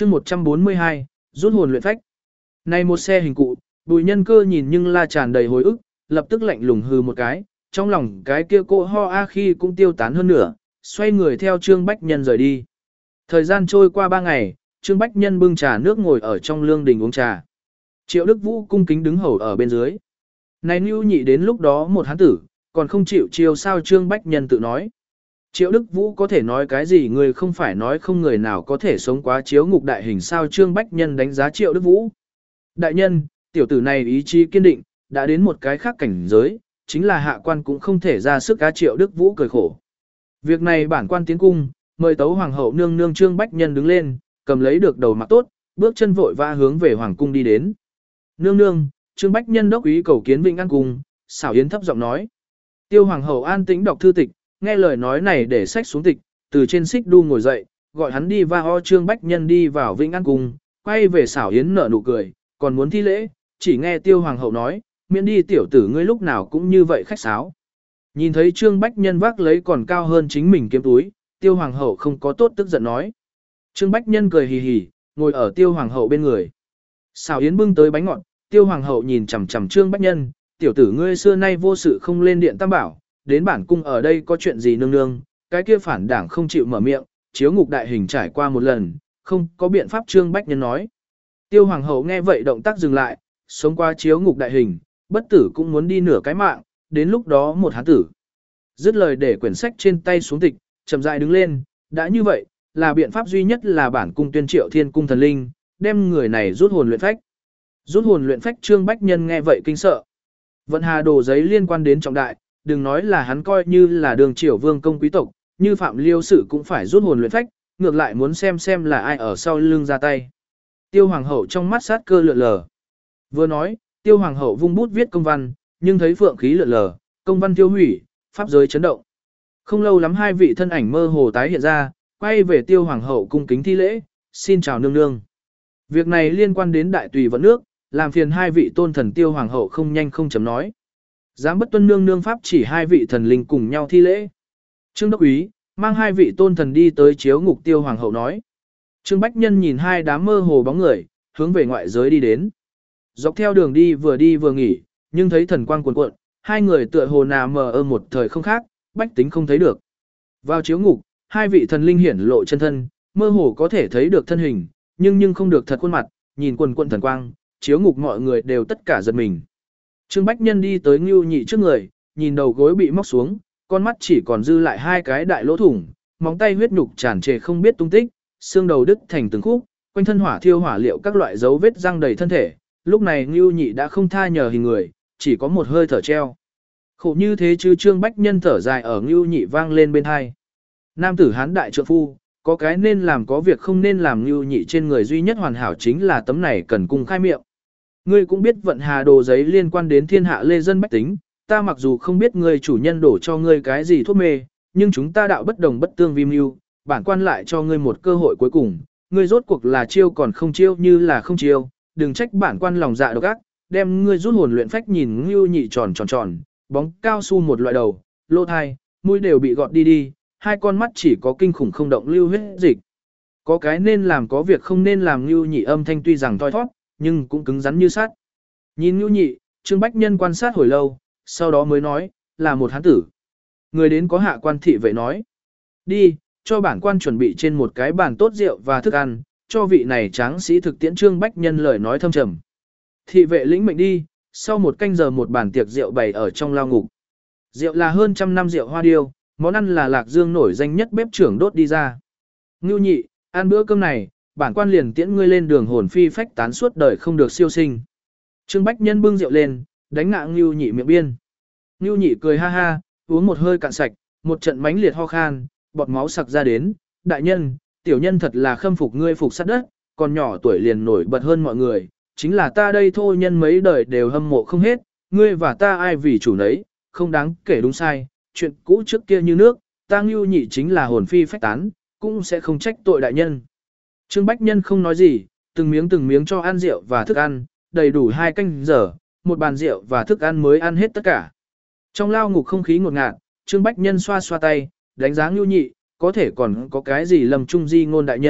chương 142, rút hồn luyện phách. Này một xe hình cụ, Bùi Nhân Cơ nhìn nhưng la tràn đầy hồi ức, lập tức lạnh lùng hừ một cái, trong lòng cái kia cỗ ho a khi cũng tiêu tán hơn nữa, xoay người theo Trương Bách Nhân rời đi. Thời gian trôi qua 3 ngày, Trương Bách Nhân bưng trà nước ngồi ở trong lương đình uống trà. Triệu Đức Vũ cung kính đứng hầu ở bên dưới. Này Nưu Nhị đến lúc đó một hán tử, còn không chịu chiêu sao Trương Bách Nhân tự nói. Triệu Đức Vũ có thể nói cái gì người không phải nói không người nào có thể sống quá chiếu ngục đại hình sao Trương Bách Nhân đánh giá Triệu Đức Vũ. Đại nhân, tiểu tử này ý chí kiên định, đã đến một cái khác cảnh giới, chính là hạ quan cũng không thể ra sức cá Triệu Đức Vũ cười khổ. Việc này bản quan tiến cung, mời tấu hoàng hậu nương nương Trương Bách Nhân đứng lên, cầm lấy được đầu mặc tốt, bước chân vội vã hướng về hoàng cung đi đến. Nương nương, Trương Bách Nhân đốc ý cầu kiến Vĩnh An cung, xảo yến thấp giọng nói. Tiêu hoàng hậu an tĩnh đọc thư tịch, nghe lời nói này để sách xuống tịch, từ trên xích đu ngồi dậy, gọi hắn đi va ho Trương Bách Nhân đi vào Vĩnh An cung, quay về xảo yến nở nụ cười, còn muốn thi lễ, chỉ nghe Tiêu hoàng hậu nói, miễn đi tiểu tử ngươi lúc nào cũng như vậy khách sáo. Nhìn thấy Trương Bách Nhân vác lấy còn cao hơn chính mình kiếm túi, Tiêu hoàng hậu không có tốt tức giận nói. Trương Bách Nhân cười hì hì, ngồi ở Tiêu hoàng hậu bên người. Xảo yến bưng tới bánh ngọt, Tiêu hoàng hậu nhìn chằm chằm Trương Bách Nhân, tiểu tử ngươi xưa nay vô sự không lên điện tam bảo, đến bản cung ở đây có chuyện gì nương nương, cái kia phản đảng không chịu mở miệng, chiếu ngục đại hình trải qua một lần, không có biện pháp Trương Bách Nhân nói. Tiêu hoàng hậu nghe vậy động tác dừng lại, sống qua chiếu ngục đại hình, bất tử cũng muốn đi nửa cái mạng, đến lúc đó một hán tử. Dứt lời để quyển sách trên tay xuống tịch, chậm rãi đứng lên, đã như vậy, là biện pháp duy nhất là bản cung tuyên triệu thiên cung thần linh, đem người này rút hồn luyện phách. Rút hồn luyện phách Trương Bách Nhân nghe vậy kinh sợ. Vận hà đồ giấy liên quan đến trọng đại, đừng nói là hắn coi như là đường triều vương công quý tộc, như phạm liêu sự cũng phải rút hồn luyện phách, ngược lại muốn xem là ai ở sau lưng ra tay. Tiêu hoàng hậu trong mắt sát cơ lượn lờ. Vừa nói, tiêu hoàng hậu vung bút viết công văn, nhưng thấy phượng khí lượn lờ, công văn tiêu hủy, pháp giới chấn động. Không lâu lắm hai vị thân ảnh mơ hồ tái hiện ra, quay về tiêu hoàng hậu cung kính thi lễ, xin chào nương nương. Việc này liên quan đến đại tùy vận nước, làm phiền hai vị tôn thần tiêu hoàng hậu không nhanh không chấm nói. Dám bất tuân nương nương pháp chỉ hai vị thần linh cùng nhau thi lễ. Trương đốc úy, mang hai vị tôn thần đi tới chiếu ngục tiêu hoàng hậu nói. Trương Bách Nhân nhìn hai đám mơ hồ bóng người, hướng về ngoại giới đi đến. Dọc theo đường đi vừa nghỉ, nhưng thấy thần quang cuồn cuộn, hai người tựa hồ nà mờ ơ một thời không khác, bách tính không thấy được. Vào chiếu ngục, hai vị thần linh hiển lộ chân thân, mơ hồ có thể thấy được thân hình, nhưng không được thật khuôn mặt, nhìn quần quận thần quang, chiếu ngục mọi người đều tất cả giật mình. Trương Bách Nhân đi tới Ngưu Nhị trước người, nhìn đầu gối bị móc xuống, con mắt chỉ còn dư lại hai cái đại lỗ thủng, móng tay huyết nhục tràn trề không biết tung tích, xương đầu đứt thành từng khúc, quanh thân hỏa thiêu hỏa liệu các loại dấu vết răng đầy thân thể. Lúc này Ngưu Nhị đã không tha nhờ hình người, chỉ có một hơi thở treo. Khổ như thế chứ Trương Bách Nhân thở dài ở Ngưu Nhị vang lên bên hai. Nam tử hán đại trượng phu, có cái nên làm có việc không nên làm. Ngưu Nhị trên người duy nhất hoàn hảo chính là tấm này cần cung khai miệng. Ngươi cũng biết vận hà đồ giấy liên quan đến thiên hạ lê dân bách tính, ta mặc dù không biết ngươi chủ nhân đổ cho ngươi cái gì thuốc mê, nhưng chúng ta đạo bất đồng bất tương vi mưu, bản quan lại cho ngươi một cơ hội cuối cùng, ngươi rốt cuộc là chiêu còn không chiêu như là không chiêu, đừng trách bản quan lòng dạ độc ác, đem ngươi rút hồn luyện phách. Nhìn Ngưu Nhị tròn, bóng cao su một loại đầu, lỗ thai, mũi đều bị gọt đi, hai con mắt chỉ có kinh khủng không động lưu huyết dịch. Có cái nên làm có việc không nên làm. Ngưu Nhị âm thanh tuy rằng thoi thoát, nhưng cũng cứng rắn như sắt. Nhìn Ngưu Nhị, Trương Bách Nhân quan sát hồi lâu, sau đó mới nói, là một hán tử. Người đến có hạ quan thị vệ nói, đi, cho bản quan chuẩn bị trên một cái bàn tốt rượu và thức ăn, cho vị này tráng sĩ thực tiễn. Trương Bách Nhân lời nói thâm trầm. Thị vệ lĩnh mệnh đi, sau một canh giờ một bàn tiệc rượu bày ở trong lao ngục. Rượu là hơn trăm năm rượu hoa điêu, món ăn là Lạc Dương nổi danh nhất bếp trưởng đốt đi ra. Ngưu Nhị, ăn bữa cơm này, bản quan liền tiễn ngươi lên đường hồn phi phách tán suốt đời không được siêu sinh. Trương Bách Nhân bưng rượu lên, đánh ngã Ngưu Nhị miệng biên. Ngưu Nhị cười ha ha, uống một hơi cạn sạch, một trận mãnh liệt ho khan, bọt máu sặc ra đến. Đại nhân, tiểu nhân thật là khâm phục ngươi phục sát đất, còn nhỏ tuổi liền nổi bật hơn mọi người, chính là ta đây thôi nhân mấy đời đều hâm mộ không hết, ngươi và ta ai vì chủ nấy, không đáng kể đúng sai, chuyện cũ trước kia như nước, ta Ngưu Nhị chính là hồn phi phách tán, cũng sẽ không trách tội đại nhân. Trương Bách Nhân không nói gì, từng miếng cho ăn rượu và thức ăn, đầy đủ 2 canh giờ, một bàn rượu và thức ăn mới ăn hết tất cả. Trong lao ngục không khí ngột ngạt, Trương Bách Nhân xoa xoa tay, đánh giá Ngưu Nhị, có thể còn có cái gì lầm trung di ngôn đại nhân,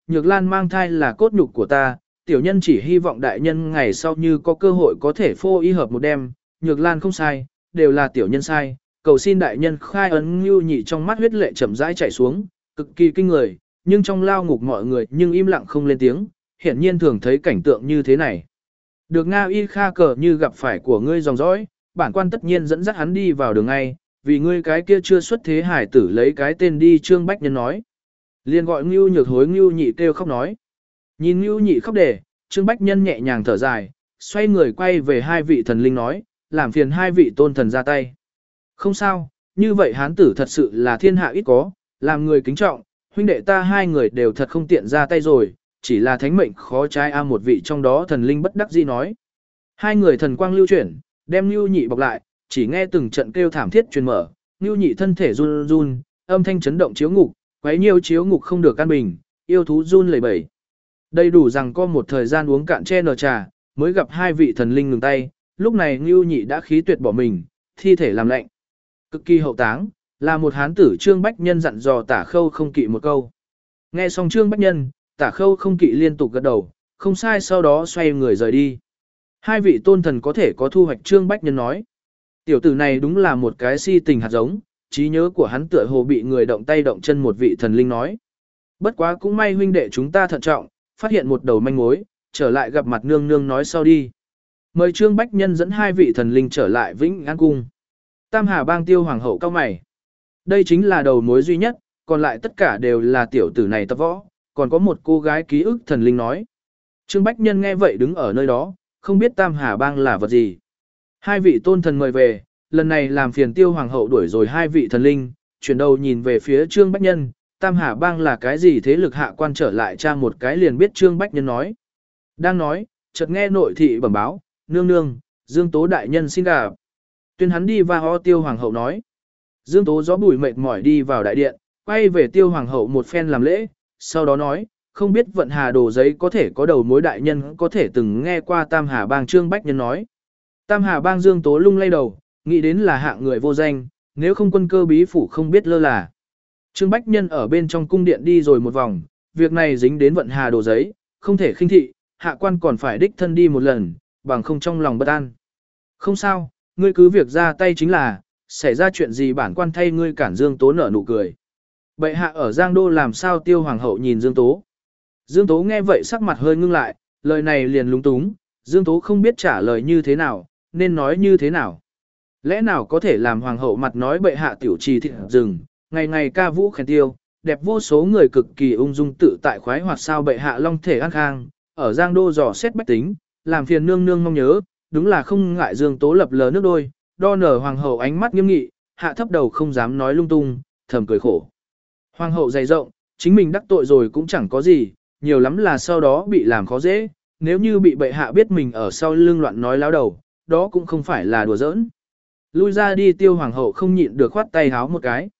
Nhược Lan mang thai là cốt nhục của ta, tiểu nhân chỉ hy vọng đại nhân ngày sau như có cơ hội có thể phô y hợp một đêm, Nhược Lan không sai, đều là tiểu nhân sai, cầu xin đại nhân khai ấn. Ngưu Nhị trong mắt huyết lệ chậm rãi chảy xuống, cực kỳ kinh người, nhưng trong lao ngục mọi người nhưng im lặng không lên tiếng, hiển nhiên thường thấy cảnh tượng như thế này. Được Nga Y Kha cờ như gặp phải của ngươi dòng dõi, bản quan tất nhiên dẫn dắt hắn đi vào đường ngay, vì ngươi cái kia chưa xuất thế hải tử lấy cái tên đi. Trương Bách Nhân nói. Liền gọi Ngưu Nhược hối Ngưu Nhị kêu khóc nói. Nhìn Ngưu Nhị khóc để, Trương Bách Nhân nhẹ nhàng thở dài, xoay người quay về hai vị thần linh nói, làm phiền hai vị tôn thần ra tay. Không sao, như vậy hán tử thật sự là thiên hạ ít có, làm người kính trọng, huynh đệ ta hai người đều thật không tiện ra tay rồi, chỉ là thánh mệnh khó trái a. Một vị trong đó thần linh bất đắc dĩ nói. Hai người thần quang lưu chuyển, đem Ngưu Nhị bọc lại, chỉ nghe từng trận kêu thảm thiết truyền mở, Ngưu Nhị thân thể run run, âm thanh chấn động chiếu ngục, quấy nhiều chiếu ngục không được an bình, yêu thú run lẩy bẩy. Đầy đủ rằng có một thời gian uống cạn che nờ trà, mới gặp hai vị thần linh ngừng tay, lúc này Ngưu Nhị đã khí tuyệt bỏ mình, thi thể làm lạnh. Cực kỳ hậu táng, là một hán tử. Trương Bách Nhân dặn dò Tả Khâu không kỵ một câu. Nghe xong Trương Bách Nhân, Tả Khâu không kỵ liên tục gật đầu, không sai, sau đó xoay người rời đi. Hai vị tôn thần có thể có thu hoạch. Trương Bách Nhân nói. Tiểu tử này đúng là một cái si tình hạt giống, trí nhớ của hắn tựa hồ bị người động tay động chân. Một vị thần linh nói. Bất quá cũng may huynh đệ chúng ta thận trọng, phát hiện một đầu manh mối, trở lại gặp mặt nương nương nói sau đi. Mời Trương Bách Nhân dẫn hai vị thần linh trở lại Vĩnh An Cung. Tam Hà Bang Tiêu hoàng hậu cao mày. Đây chính là đầu mối duy nhất, còn lại tất cả đều là tiểu tử này tập võ, còn có một cô gái ký ức. Thần linh nói. Trương Bách Nhân nghe vậy đứng ở nơi đó, không biết Tam Hà Bang là vật gì. Hai vị tôn thần mời về, lần này làm phiền Tiêu hoàng hậu đuổi rồi hai vị thần linh, chuyển đầu nhìn về phía Trương Bách Nhân, Tam Hà Bang là cái gì thế lực. Hạ quan trở lại tra một cái liền biết. Trương Bách Nhân nói. Đang nói, chợt nghe nội thị bẩm báo, nương nương, Dương Tố đại nhân xin gặp. Tuyên hắn đi và ho. Tiêu hoàng hậu nói. Dương Tố gió bụi mệt mỏi đi vào đại điện, quay về Tiêu hoàng hậu một phen làm lễ, sau đó nói, không biết vận hà đồ giấy có thể có đầu mối đại nhân có thể từng nghe qua Tam Hà Bang. Trương Bách Nhân nói. Tam Hà Bang. Dương Tố lung lay đầu, nghĩ đến là hạng người vô danh, nếu không quân cơ bí phủ không biết lơ là. Trương Bách Nhân ở bên trong cung điện đi rồi một vòng, việc này dính đến vận hà đồ giấy, không thể khinh thị, hạ quan còn phải đích thân đi một lần, bằng không trong lòng bất an. Không sao, ngươi cứ việc ra tay chính là, xảy ra chuyện gì bản quan thay ngươi cản. Dương Tố nở nụ cười. Bệ hạ ở Giang Đô làm sao? Tiêu hoàng hậu nhìn Dương Tố. Dương Tố nghe vậy sắc mặt hơi ngưng lại, lời này liền lúng túng, Dương Tố không biết trả lời như thế nào, nên nói như thế nào. Lẽ nào có thể làm hoàng hậu mặt nói bệ hạ tiểu trì thịt rừng, ngày ngày ca vũ khen tiêu, đẹp vô số người cực kỳ ung dung tự tại khoái hoạt sao? Bệ hạ long thể an khang, ở Giang Đô dò xét bách tính, làm phiền nương nương mong nhớ, đúng là không ngại. Dương Tố lập lờ nước đôi, đo nở. Hoàng hậu ánh mắt nghiêm nghị, hạ thấp đầu không dám nói lung tung, thầm cười khổ. Hoàng hậu dày rộng, chính mình đắc tội rồi cũng chẳng có gì, nhiều lắm là sau đó bị làm khó dễ, nếu như bị bệ hạ biết mình ở sau lưng loạn nói láo đầu, đó cũng không phải là đùa giỡn. Lui ra đi. Tiêu hoàng hậu không nhịn được khoát tay háo một cái.